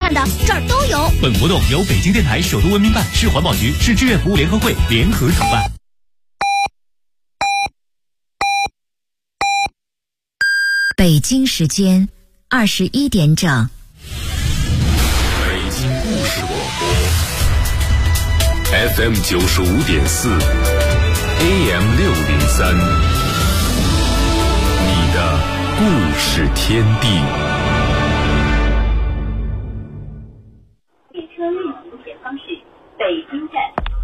办的，这儿都有。 本活动由北京电台首都文明办、市环保局、市志愿服务联合会联合承办。 北京时间21点整。 北京故事广播 FM 95.4 AM 603，你的故事天地。 列车运行前方是北京站。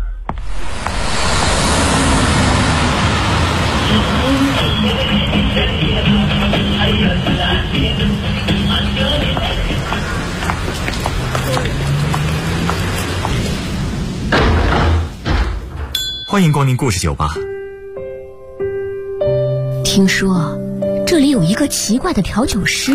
欢迎光临故事酒吧。 听说这里有一个奇怪的调酒师，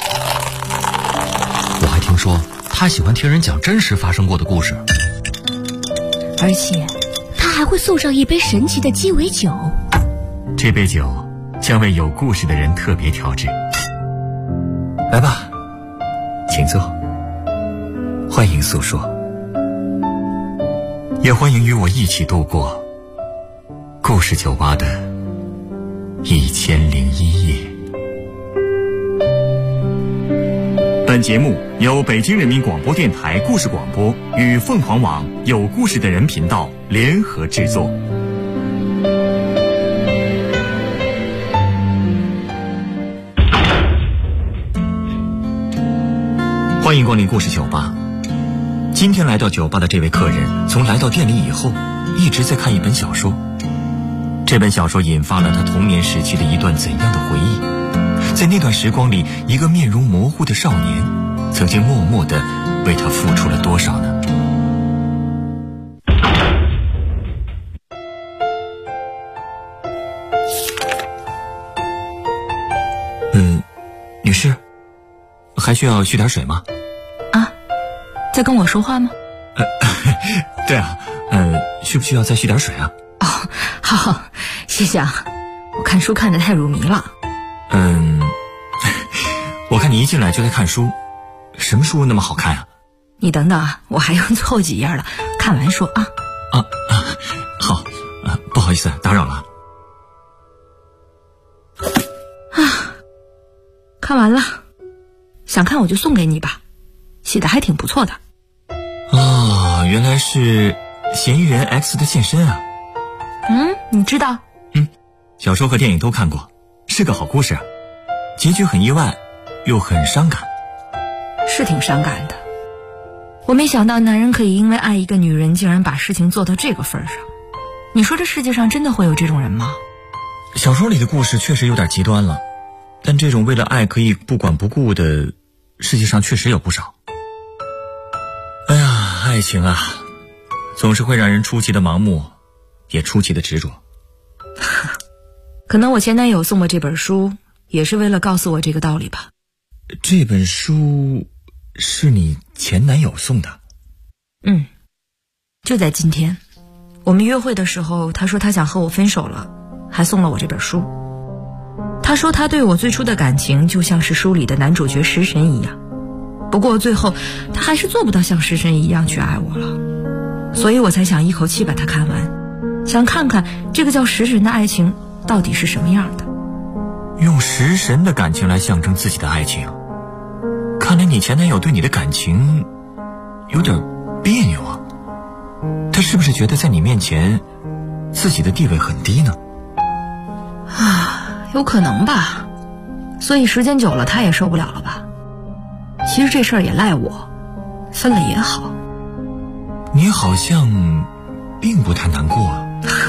我还听说他喜欢听人讲真实发生过的故事， 而且他还会送上一杯神奇的鸡尾酒。 这杯酒将为有故事的人特别调制。来吧，请坐，欢迎诉说，也欢迎与我一起度过故事酒吧的1001夜。本节目由北京人民广播电台故事广播与凤凰网有故事的人频道联合制作。欢迎光临故事酒吧。今天来到酒吧的这位客人，从来到店里以后，一直在看一本小说。这本小说引发了他童年时期的一段怎样的回忆？在那段时光里，一个面容模糊的少年，曾经默默地为他付出了多少呢？女士，还需要续点水吗？ 啊，在跟我说话吗？ 对啊，需不需要再续点水啊？ 哦，好，谢谢啊。我看书看得太入迷了。 我看你一进来就在看书，什么书那么好看啊？ 你等等啊，我还有最后几页了，看完说啊。 好，不好意思，打扰了。 看完了，想看我就送给你吧，写的还挺不错的。 哦，原来是嫌疑人 X 的现身啊。 你知道？ 小说和电影都看过，是个好故事啊。结局很意外，又很伤感。 是挺伤感的。我没想到男人可以因为爱一个女人，竟然把事情做到这个份上。你说这世界上真的会有这种人吗？ 小说里的故事确实有点极端了，但这种为了爱可以不管不顾的，世界上确实有不少。哎呀，爱情啊，总是会让人出奇的盲目，也出奇的执着。 可能我前男友送我这本书，也是为了告诉我这个道理吧。 这本书是你前男友送的？ 就在今天，我们约会的时候，他说他想和我分手了，还送了我这本书。他说他对我最初的感情就像是书里的男主角食神一样，不过最后他还是做不到像食神一样去爱我了，所以我才想一口气把它看完，想看看这个叫食神的爱情到底是什么样的。 用食神的感情来象征自己的爱情，看来你前男友对你的感情有点别扭啊。他是不是觉得在你面前自己的地位很低呢？ 有可能吧，所以时间久了他也受不了了吧。其实这事儿也赖我，分了也好。 你好像并不太难过啊。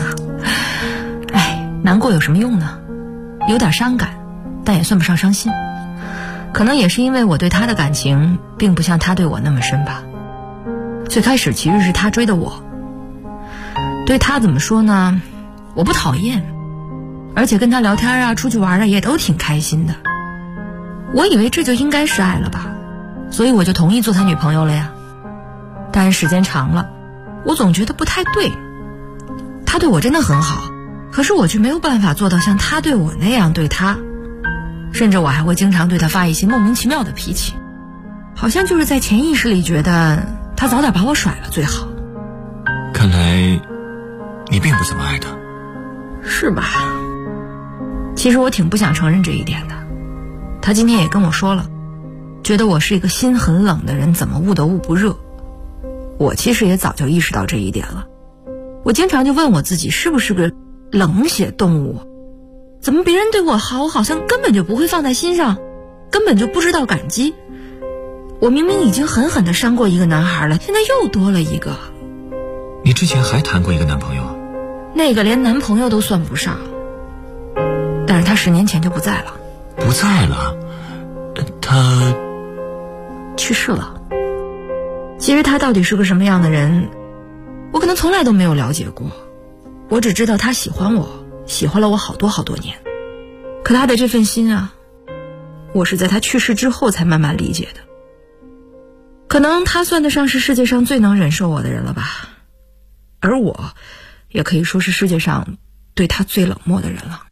难过有什么用呢？有点伤感，但也算不上伤心。可能也是因为我对他的感情并不像他对我那么深吧。最开始其实是他追的我，对他怎么说呢，我不讨厌，而且跟他聊天啊，出去玩啊，也都挺开心的。我以为这就应该是爱了吧，所以我就同意做他女朋友了呀。但是时间长了，我总觉得不太对。他对我真的很好，可是我却没有办法做到像他对我那样对他，甚至我还会经常对他发一些莫名其妙的脾气。 好像就是在潜意识里觉得他早点把我甩了最好。 看来你并不怎么爱他。 是吧？其实我挺不想承认这一点的。他今天也跟我说了，觉得我是一个心很冷的人，怎么捂得捂不热。我其实也早就意识到这一点了。我经常就问我自己，是不是个冷血动物？怎么别人对我好，我好像根本就不会放在心上，根本就不知道感激。我明明已经狠狠地伤过一个男孩了，现在又多了一个。 你之前还谈过一个男朋友啊？ 那个连男朋友都算不上，但是他10年前就不在了。 不在了？他去世了。其实他到底是个什么样的人，我可能从来都没有了解过。我只知道他喜欢我，喜欢了我好多好多年。可他的这份心啊，我是在他去世之后才慢慢理解的。可能他算得上是世界上最能忍受我的人了吧，而我也可以说是世界上对他最冷漠的人了。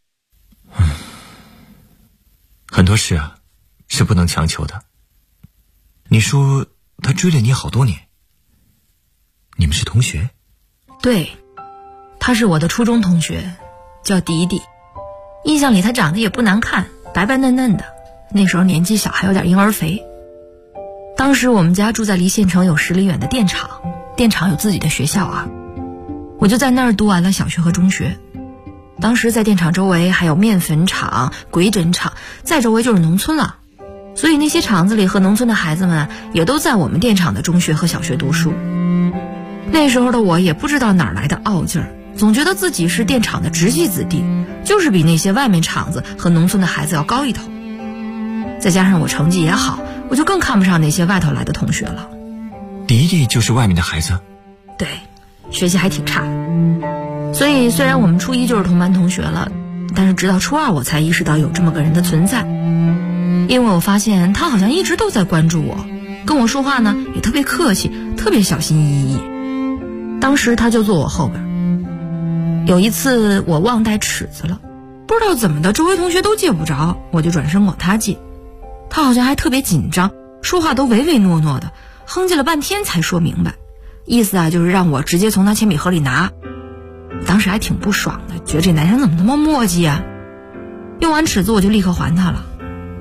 很多事啊，是不能强求的。你说他追了你好多年，你们是同学？ 对，他是我的初中同学，叫迪迪。印象里他长得也不难看，白白嫩嫩的，那时候年纪小，还有点婴儿肥。当时我们家住在离县城有10里远的电厂，电厂有自己的学校啊，我就在那儿读完了小学和中学。当时在电厂周围还有面粉厂、鬼针厂，再周围就是农村了，所以那些厂子里和农村的孩子们也都在我们电厂的中学和小学读书。那时候的我也不知道哪来的傲劲儿，总觉得自己是电厂的直系子弟，就是比那些外面厂子和农村的孩子要高一头。再加上我成绩也好，我就更看不上那些外头来的同学了。 迪迪就是外面的孩子？ 对，学习还挺差。所以虽然我们初一就是同班同学了，但是直到初2我才意识到有这么个人的存在。因为我发现他好像一直都在关注我，跟我说话呢也特别客气，特别小心翼翼。当时他就坐我后边，有一次我忘带尺子了，不知道怎么的，周围同学都借不着，我就转身管他借。他好像还特别紧张，说话都唯唯诺诺的，哼唧了半天才说明白，意思啊就是让我直接从他铅笔盒里拿。我当时还挺不爽的，觉得这男生怎么那么磨叽啊。用完尺子我就立刻还他了。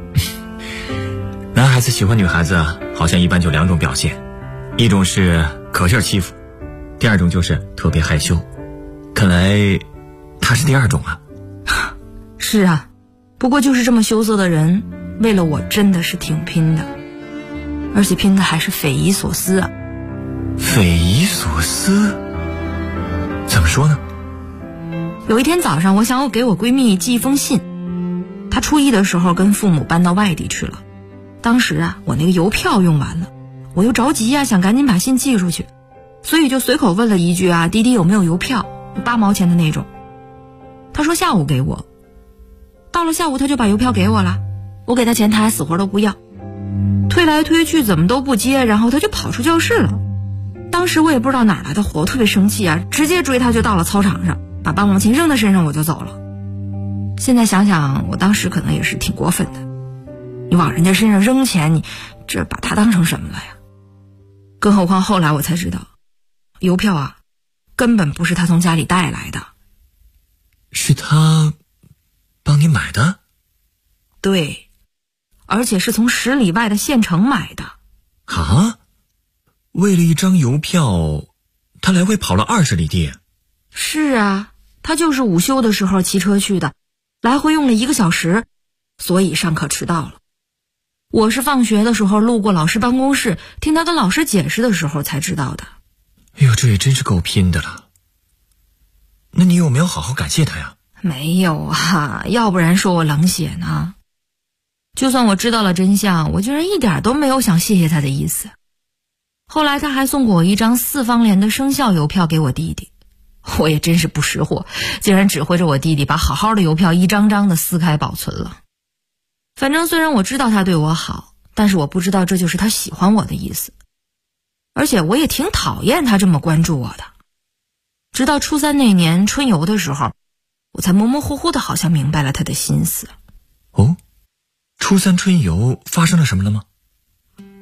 男孩子喜欢女孩子啊，好像一般就2种表现，一种是可劲儿欺负，第2种就是特别害羞。看来他是第2种啊。 是啊，不过就是这么羞涩的人，为了我真的是挺拼的，而且拼的还是匪夷所思啊。 匪夷所思？怎么说呢？ 有一天早上，我想我给我闺蜜寄一封信。她初一的时候跟父母搬到外地去了，当时啊我那个邮票用完了，我又着急啊，想赶紧把信寄出去，所以就随口问了一句啊，滴滴有没有邮票，8毛钱的那种。她说下午给我。到了下午她就把邮票给我了，我给她钱她还死活都不要，推来推去怎么都不接，然后她就跑出教室了。当时我也不知道哪来的火，我特别生气啊，直接追她就到了操场上，把8毛钱扔她身上我就走了。现在想想，我当时可能也是挺过分的，你往人家身上扔钱，你这把她当成什么了呀？更何况后来我才知道，邮票啊根本不是她从家里带来的。 是他帮你买的？ 对，而且是从10里外的县城买的。 啊？为了一张邮票，他来回跑了20里地？ 是啊，他就是午休的时候骑车去的，来回用了1个小时，所以上课迟到了。我是放学的时候路过老师办公室，听他跟老师解释的时候才知道的。 哎呦，这也真是够拼的了。那你有没有好好感谢他呀？ 没有啊，要不然说我冷血呢。就算我知道了真相，我居然一点都没有想谢谢他的意思。后来他还送过我一张4方联的生肖邮票给我弟弟，我也真是不识货，竟然指挥着我弟弟把好好的邮票一张张的撕开保存了。反正虽然我知道他对我好，但是我不知道这就是他喜欢我的意思，而且我也挺讨厌他这么关注我的。直到初3那年春游的时候，我才模模糊糊的好像明白了他的心思。 哦，初3春游发生了什么了吗？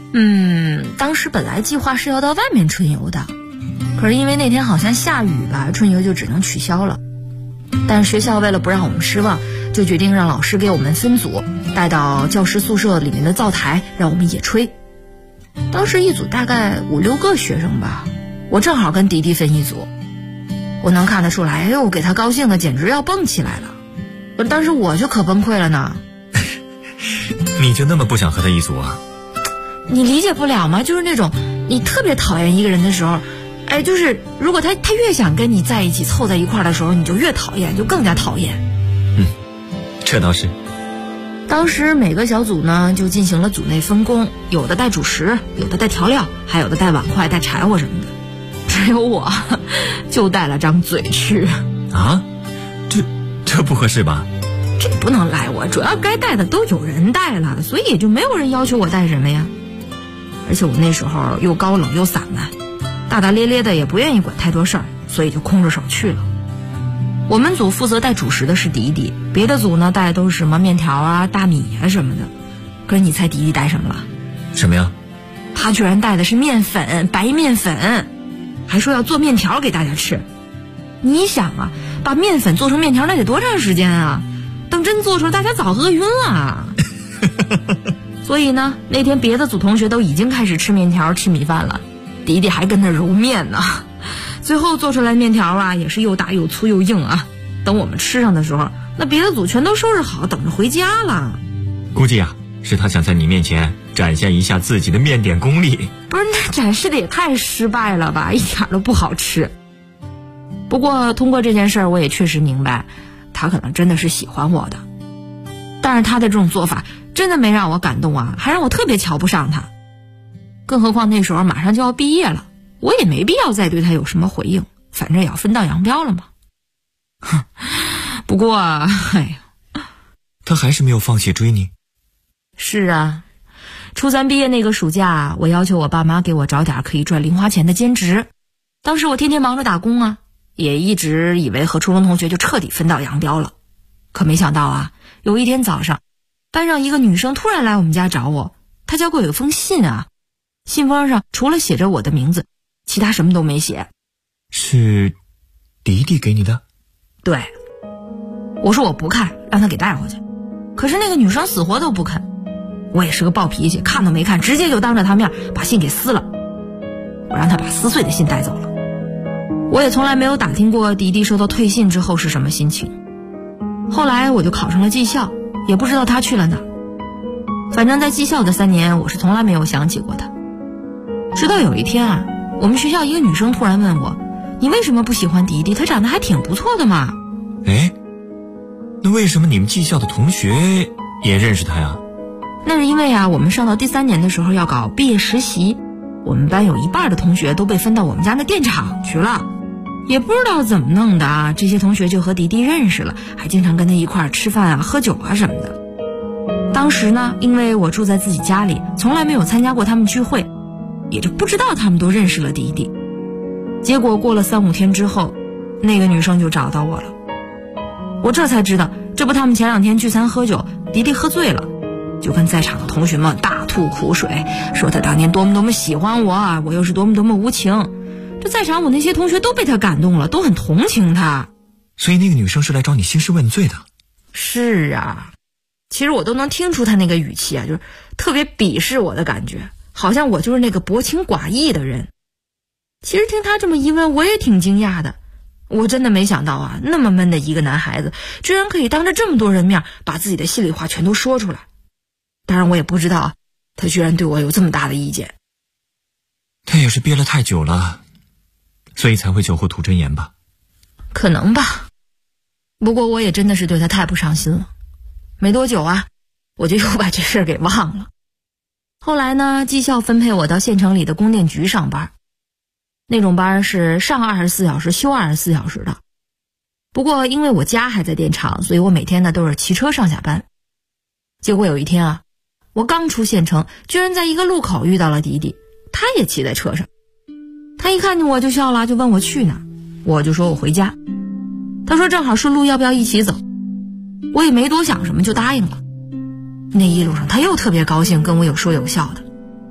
当时本来计划是要到外面春游的，可是因为那天好像下雨吧，春游就只能取消了。但学校为了不让我们失望，就决定让老师给我们分组，带到教师宿舍里面的灶台，让我们野炊。当时一组大概5、6个学生吧，我正好跟迪迪分一组。我能看得出来，给他高兴的简直要蹦起来了。当时我就可崩溃了呢。 你就那么不想和他一组啊？ 你理解不了吗？就是那种你特别讨厌一个人的时候，就是如果他越想跟你在一起凑在一块儿的时候，你就越讨厌，就更加讨厌。 这倒是。 当时每个小组呢就进行了组内分工，有的带主食，有的带调料，还有的带碗筷、带柴火什么的。只有我就带了张嘴去。 啊？这不合适吧？ 这不能赖我，主要该带的都有人带了，所以也就没有人要求我带什么呀。而且我那时候又高冷又散漫，大大咧咧的，也不愿意管太多事儿，所以就空着手去了。我们组负责带主食的是迪迪，别的组呢带的都是什么面条啊、大米啊什么的。可是你猜迪迪带什么了？ 什么呀？ 他居然带的是面粉，白面粉，还说要做面条给大家吃。你想啊，把面粉做成面条那得多长时间啊？等真做出来，大家早饿晕了。所以呢，那天别的组同学都已经开始吃面条、吃米饭了，迪迪还跟那揉面呢。最后做出来面条啊，也是又大又粗又硬啊。等我们吃上的时候，那别的组全都收拾好，等着回家了。 估计啊，是他想在你面前展现一下自己的面点功力。 不是，那展示的也太失败了吧，一点都不好吃。不过通过这件事儿，我也确实明白，他可能真的是喜欢我的。但是他的这种做法真的没让我感动啊，还让我特别瞧不上他。更何况那时候马上就要毕业了，我也没必要再对他有什么回应，反正也要分道扬镳了嘛。不过他还是没有放弃追你。 是啊，初3毕业那个暑假，我要求我爸妈给我找点可以赚零花钱的兼职。当时我天天忙着打工啊，也一直以为和初中同学就彻底分道扬镳了。可没想到啊，有一天早上，班上一个女生突然来我们家找我，她交给我一封信啊，信封上除了写着我的名字，其他什么都没写。 是迪迪给你的？ 对。我说我不看，让她给带回去。可是那个女生死活都不肯。我也是个暴脾气，看都没看，直接就当着她面把信给撕了。我让她把撕碎的信带走了。我也从来没有打听过迪迪收到退信之后是什么心情。后来我就考上了技校，也不知道他去了哪。反正在技校的3年，我是从来没有想起过他。直到有一天啊，我们学校一个女生突然问我，你为什么不喜欢迪迪？他长得还挺不错的嘛。 那为什么你们技校的同学也认识他呀？ 那是因为啊，我们上到第3年的时候要搞毕业实习，我们班有一半的同学都被分到我们家那电厂去了。也不知道怎么弄的啊，这些同学就和迪迪认识了，还经常跟他一块儿吃饭啊、喝酒啊什么的。当时呢，因为我住在自己家里，从来没有参加过他们聚会，也就不知道他们都认识了迪迪。结果过了3、5天之后，那个女生就找到我了。我这才知道，这不他们前2天聚餐喝酒，迪迪喝醉了，就跟在场的同学们大吐苦水，说他当年多么多么喜欢我，我又是多么多么无情。这在场我那些同学都被他感动了，都很同情他。 所以那个女生是来找你兴师问罪的？ 是啊，其实我都能听出他那个语气啊，就是特别鄙视我的感觉，好像我就是那个薄情寡义的人。其实听他这么一问，我也挺惊讶的。我真的没想到啊，那么闷的一个男孩子，居然可以当着这么多人面把自己的心里话全都说出来。当然我也不知道他居然对我有这么大的意见。 他也是憋了太久了，所以才会酒后吐真言吧？ 可能吧。不过我也真的是对他太不上心了。没多久啊，我就又把这事儿给忘了。后来呢，技校分配我到县城里的供电局上班。那种班是上24小时休24小时的。不过因为我家还在电厂，所以我每天呢都是骑车上下班。结果有一天啊，我刚出县城，居然在一个路口遇到了迪迪，他也骑在车上。他一看见我就笑了，就问我去哪，我就说我回家。他说正好顺路，要不要一起走？我也没多想什么就答应了。那一路上他又特别高兴，跟我有说有笑的。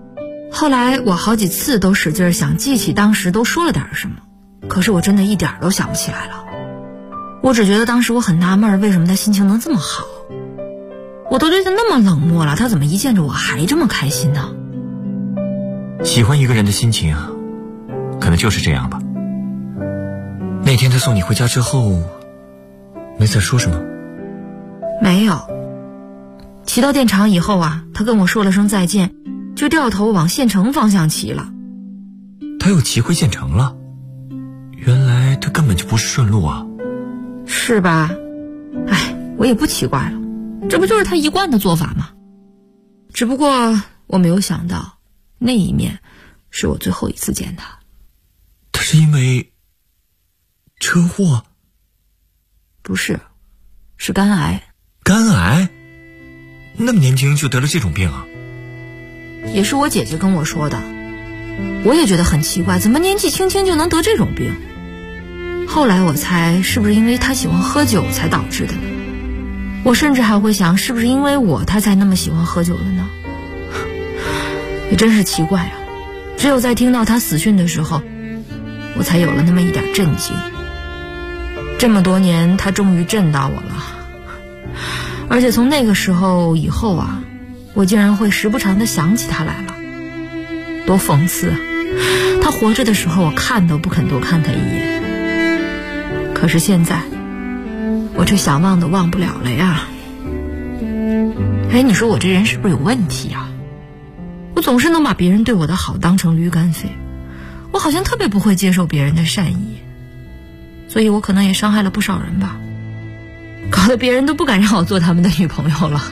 后来我好几次都使劲想记起当时都说了点什么，可是我真的一点都想不起来了。我只觉得当时我很纳闷，为什么他心情能这么好？我都对他那么冷漠了，他怎么一见着我还这么开心呢？ 喜欢一个人的心情啊，可能就是这样吧。那天他送你回家之后，没再说什么？ 没有。骑到电厂以后啊，他跟我说了声再见，就掉头往县城方向骑了。 他又骑回县城了？原来他根本就不是顺路啊。 是吧？哎，我也不奇怪了，这不就是他一贯的做法吗？只不过我没有想到，那一面是我最后一次见他。 他是因为车祸？ 不是，是肝癌。 肝癌？那么年轻就得了这种病啊？ 也是我姐姐跟我说的，我也觉得很奇怪，怎么年纪轻轻就能得这种病？后来我猜，是不是因为他喜欢喝酒才导致的呢？我甚至还会想，是不是因为我他才那么喜欢喝酒的呢？也真是奇怪啊！只有在听到他死讯的时候，我才有了那么一点震惊。这么多年，他终于震到我了。而且从那个时候以后啊，我竟然会时不常地想起他来了，多讽刺啊！他活着的时候，我看都不肯多看他一眼，可是现在我却想忘都忘不了了呀。哎，你说我这人是不是有问题啊？我总是能把别人对我的好当成驴肝肺，我好像特别不会接受别人的善意，所以我可能也伤害了不少人吧，搞得别人都不敢让我做他们的女朋友了。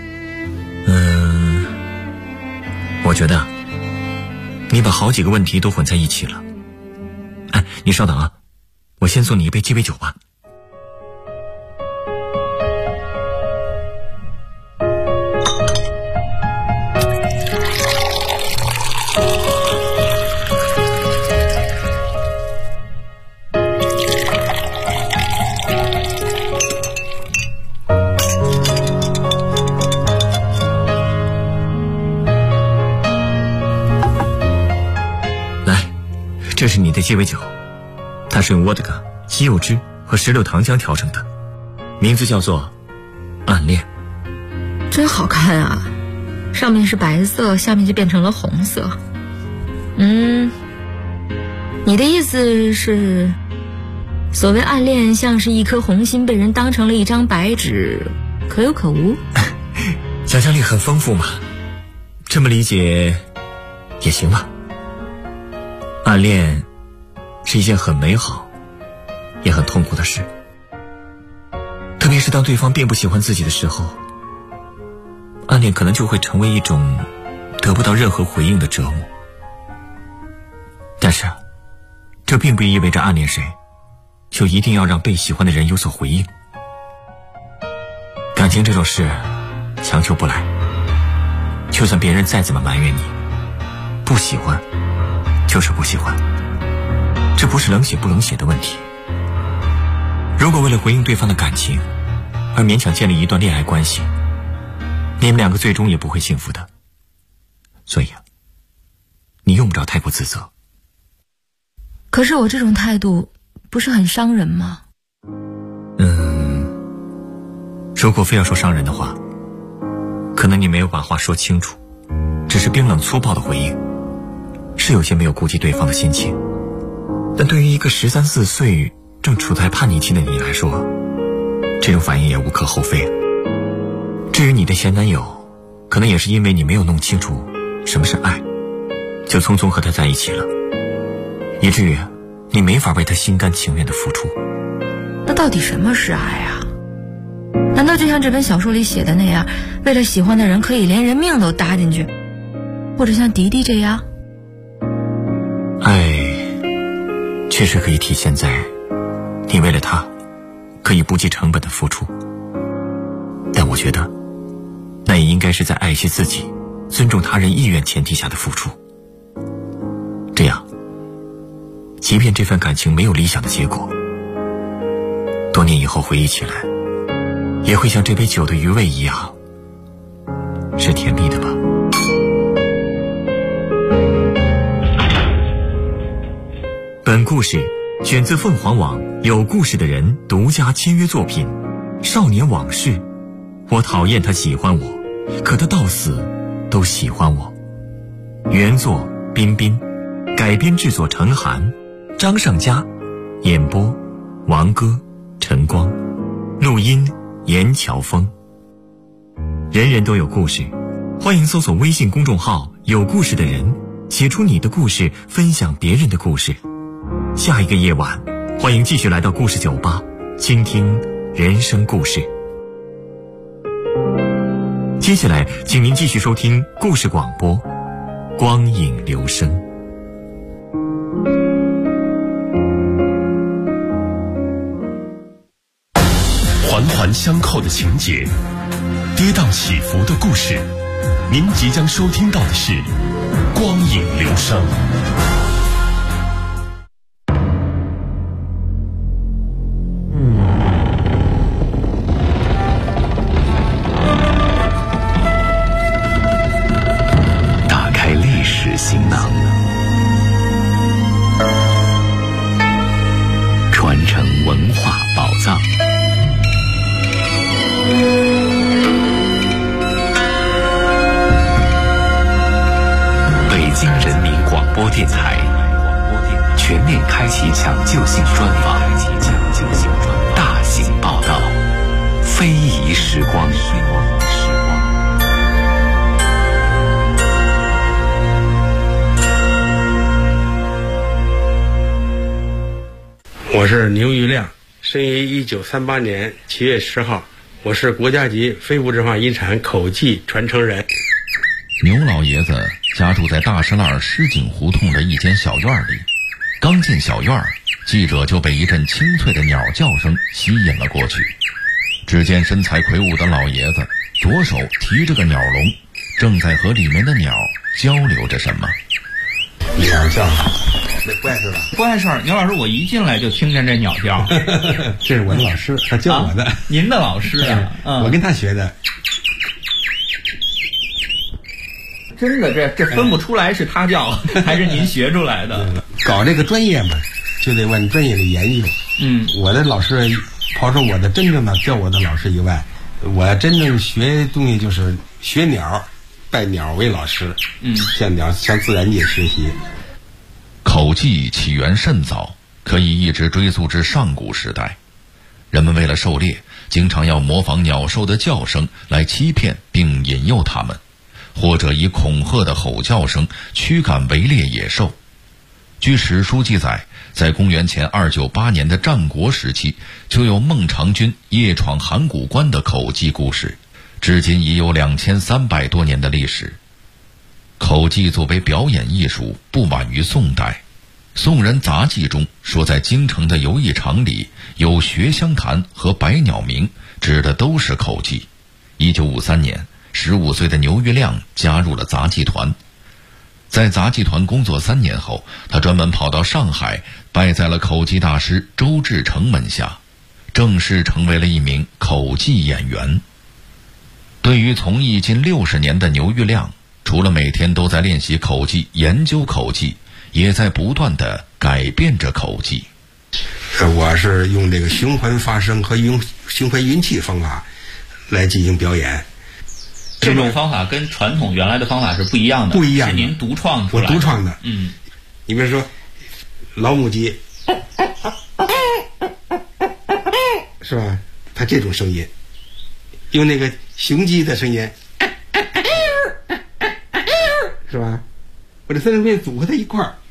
我觉得你把好几个问题都混在一起了。哎，你稍等啊，我先送你一杯鸡尾酒吧。这是你的鸡尾酒，它是用沃德嘎、西柚汁和石榴糖浆调成的，名字叫做暗恋。 真好看啊，上面是白色，下面就变成了红色。你的意思是，所谓暗恋像是一颗红心被人当成了一张白纸，可有可无？ 想象力很丰富嘛，这么理解也行吧。暗恋是一件很美好也很痛苦的事，特别是当对方并不喜欢自己的时候，暗恋可能就会成为一种得不到任何回应的折磨。但是这并不意味着暗恋谁就一定要让被喜欢的人有所回应。感情这种事强求不来，就算别人再怎么埋怨你，不喜欢就是不喜欢，这不是冷血不冷血的问题。如果为了回应对方的感情而勉强建立一段恋爱关系，你们两个最终也不会幸福的。所以你用不着太过自责。 可是我这种态度不是很伤人吗？ 如果非要说伤人的话，可能你没有把话说清楚，只是冰冷粗暴的回应，是有些没有顾及对方的心情。但对于一个13、14岁正处在叛逆期的你来说，这种反应也无可厚非。至于你的前男友，可能也是因为你没有弄清楚什么是爱，就匆匆和他在一起了，以至于你没法为他心甘情愿的付出。 那到底什么是爱啊？难道就像这本小说里写的那样，为了喜欢的人可以连人命都搭进去，或者像迪迪这样？ 爱确实可以体现在你为了他可以不计成本的付出，但我觉得那也应该是在爱惜自己、尊重他人意愿前提下的付出。这样即便这份感情没有理想的结果，多年以后回忆起来，也会像这杯酒的余味一样，是甜蜜的吧。 本故事选自凤凰网有故事的人独家签约作品《少年往事》。我讨厌他喜欢我，可他到死都喜欢我。原作彬彬，改编制作陈寒，张尚佳，演播王哥、陈光，录音严乔峰。人人都有故事，欢迎搜索微信公众号有故事的人，写出你的故事，分享别人的故事。下一个夜晚，欢迎继续来到故事酒吧，倾听人生故事。接下来请您继续收听故事广播光影留声。 环环相扣的情节，跌宕起伏的故事，您即将收听到的是光影留声。打开历史行囊，传承文化宝藏。北京人民广播电台全面开启抢救性专访，大型报道，非遗时光。 我是牛玉亮，生于1938年7月10号，我是国家级非物质文化遗产口技传承人。 牛老爷子家住在大石栏石井胡同的一间小院里，刚进小院，记者就被一阵清脆的鸟叫声吸引了过去。只见身材魁梧的老爷子左手提着个鸟笼，正在和里面的鸟交流着什么。 鸟叫，那不碍事吧？ 不碍事儿。牛老师，我一进来就听见这鸟叫。 这是我的老师，他教我的。 您的老师啊？ 我跟他学的。 真的，这分不出来是他叫还是您学出来的。 搞这个专业嘛，就得往专业的研究。我的老师，抛出我的真正的教我的老师以外，我真正学东西就是学鸟，拜鸟为老师。向鸟向自然界学习。 口技起源甚早，可以一直追溯至上古时代。人们为了狩猎，经常要模仿鸟兽的叫声来欺骗并引诱它们，或者以恐吓的吼叫声驱赶围猎野兽。据史书记载，在公元前298年的战国时期，就有孟尝君夜闯函谷关的口技故事，至今已有2300多年的历史。口技作为表演艺术，不晚于宋代。宋人杂记中说，在京城的游艺场里有学香坛和百鸟鸣，指的都是口技。1953年，15岁的牛玉亮加入了杂技团。在杂技团工作3年后，他专门跑到上海，拜在了口技大师周志成门下，正式成为了一名口技演员。对于从艺近60年的牛玉亮，除了每天都在练习口技、研究口技，也在不断地改变着口技。 我是用这个循环发声和用循环运气方法来进行表演。 这种方法跟传统原来的方法是不一样的， 不一样的， 是您独创出来的。 我独创的。你比如说老母鸡，是吧？它这种声音，用那个雄鸡的声音，是吧？我这三种声音组合在一块儿，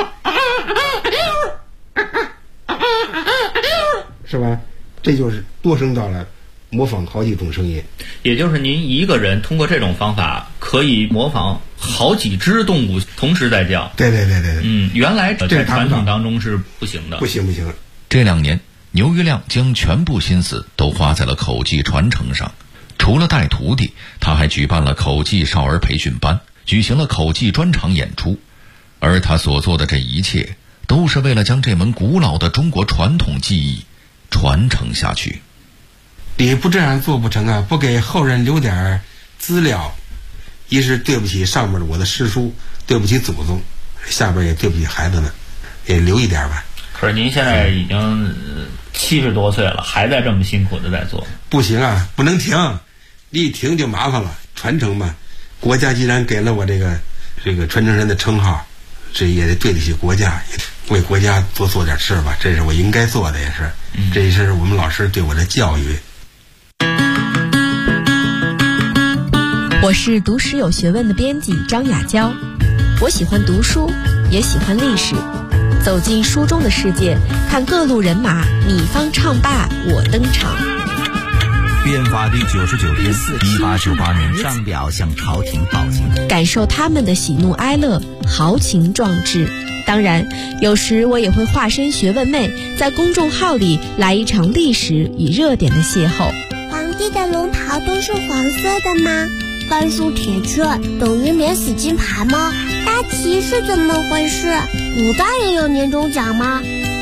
是吧？这就是多声道了，模仿好几种声音。 也就是您一个人通过这种方法可以模仿好几只动物同时在叫。 对。 原来在传统当中是不行的。不行。 这2年，牛玉亮将全部心思都花在了口技传承上。除了带徒弟，他还举办了口技少儿培训班，举行了口技专场演出。而他所做的这一切，都是为了将这门古老的中国传统技艺传承下去。 你不这样做不成啊！不给后人留点资料，一是对不起上面我的师叔，对不起祖宗，下边也对不起孩子们。 也留一点吧。 可是您现在已经70多岁了，还在这么辛苦的在做。 不行啊，不能停，一停就麻烦了。传承嘛，国家既然给了我这个传承人的称号，这也得对得起国家，为国家多做点事吧，这是我应该做的，也是，这也是我们老师对我的教育。 我是读史有学问的编辑张雅娇，我喜欢读书，也喜欢历史，走进书中的世界，看各路人马，你方唱罢我登场。 变法第99天，1898年上表向朝廷报警， 感受他们的喜怒哀乐，豪情壮志。当然，有时我也会化身学问妹，在公众号里来一场历史与热点的邂逅。 皇帝的龙袍都是黄色的吗？甘肃铁券等于免死金牌吗？大旗是怎么回事？古代也有年终奖吗？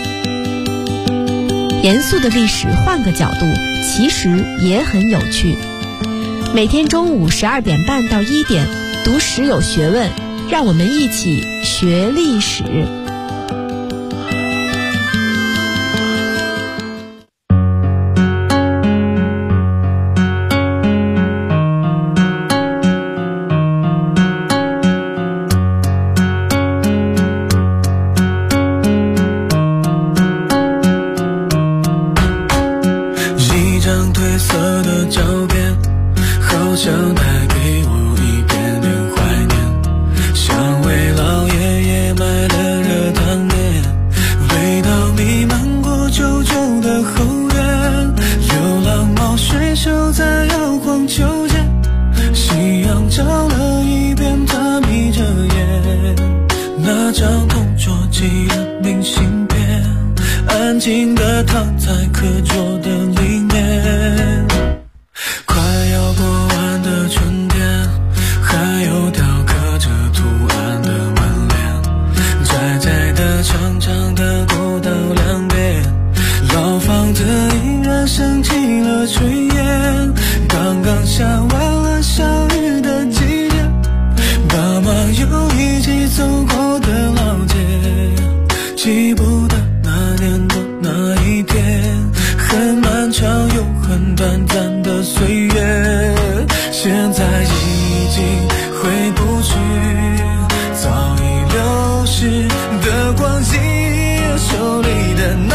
严肃的历史换个角度，其实也很有趣。每天中午12点半到1点，读史有学问，让我们一起学历史。 安静地躺在课桌的里面，快要过完的春天，还有雕刻着图案的门帘，窄窄的长长的过道两边，老房子依然升起了炊烟，刚刚下完了小雨的季节，爸妈又一起走过的老街，记不得那年的那一天，很漫长又很短暂的岁月，现在已经回不去，早已流逝的光阴，手里的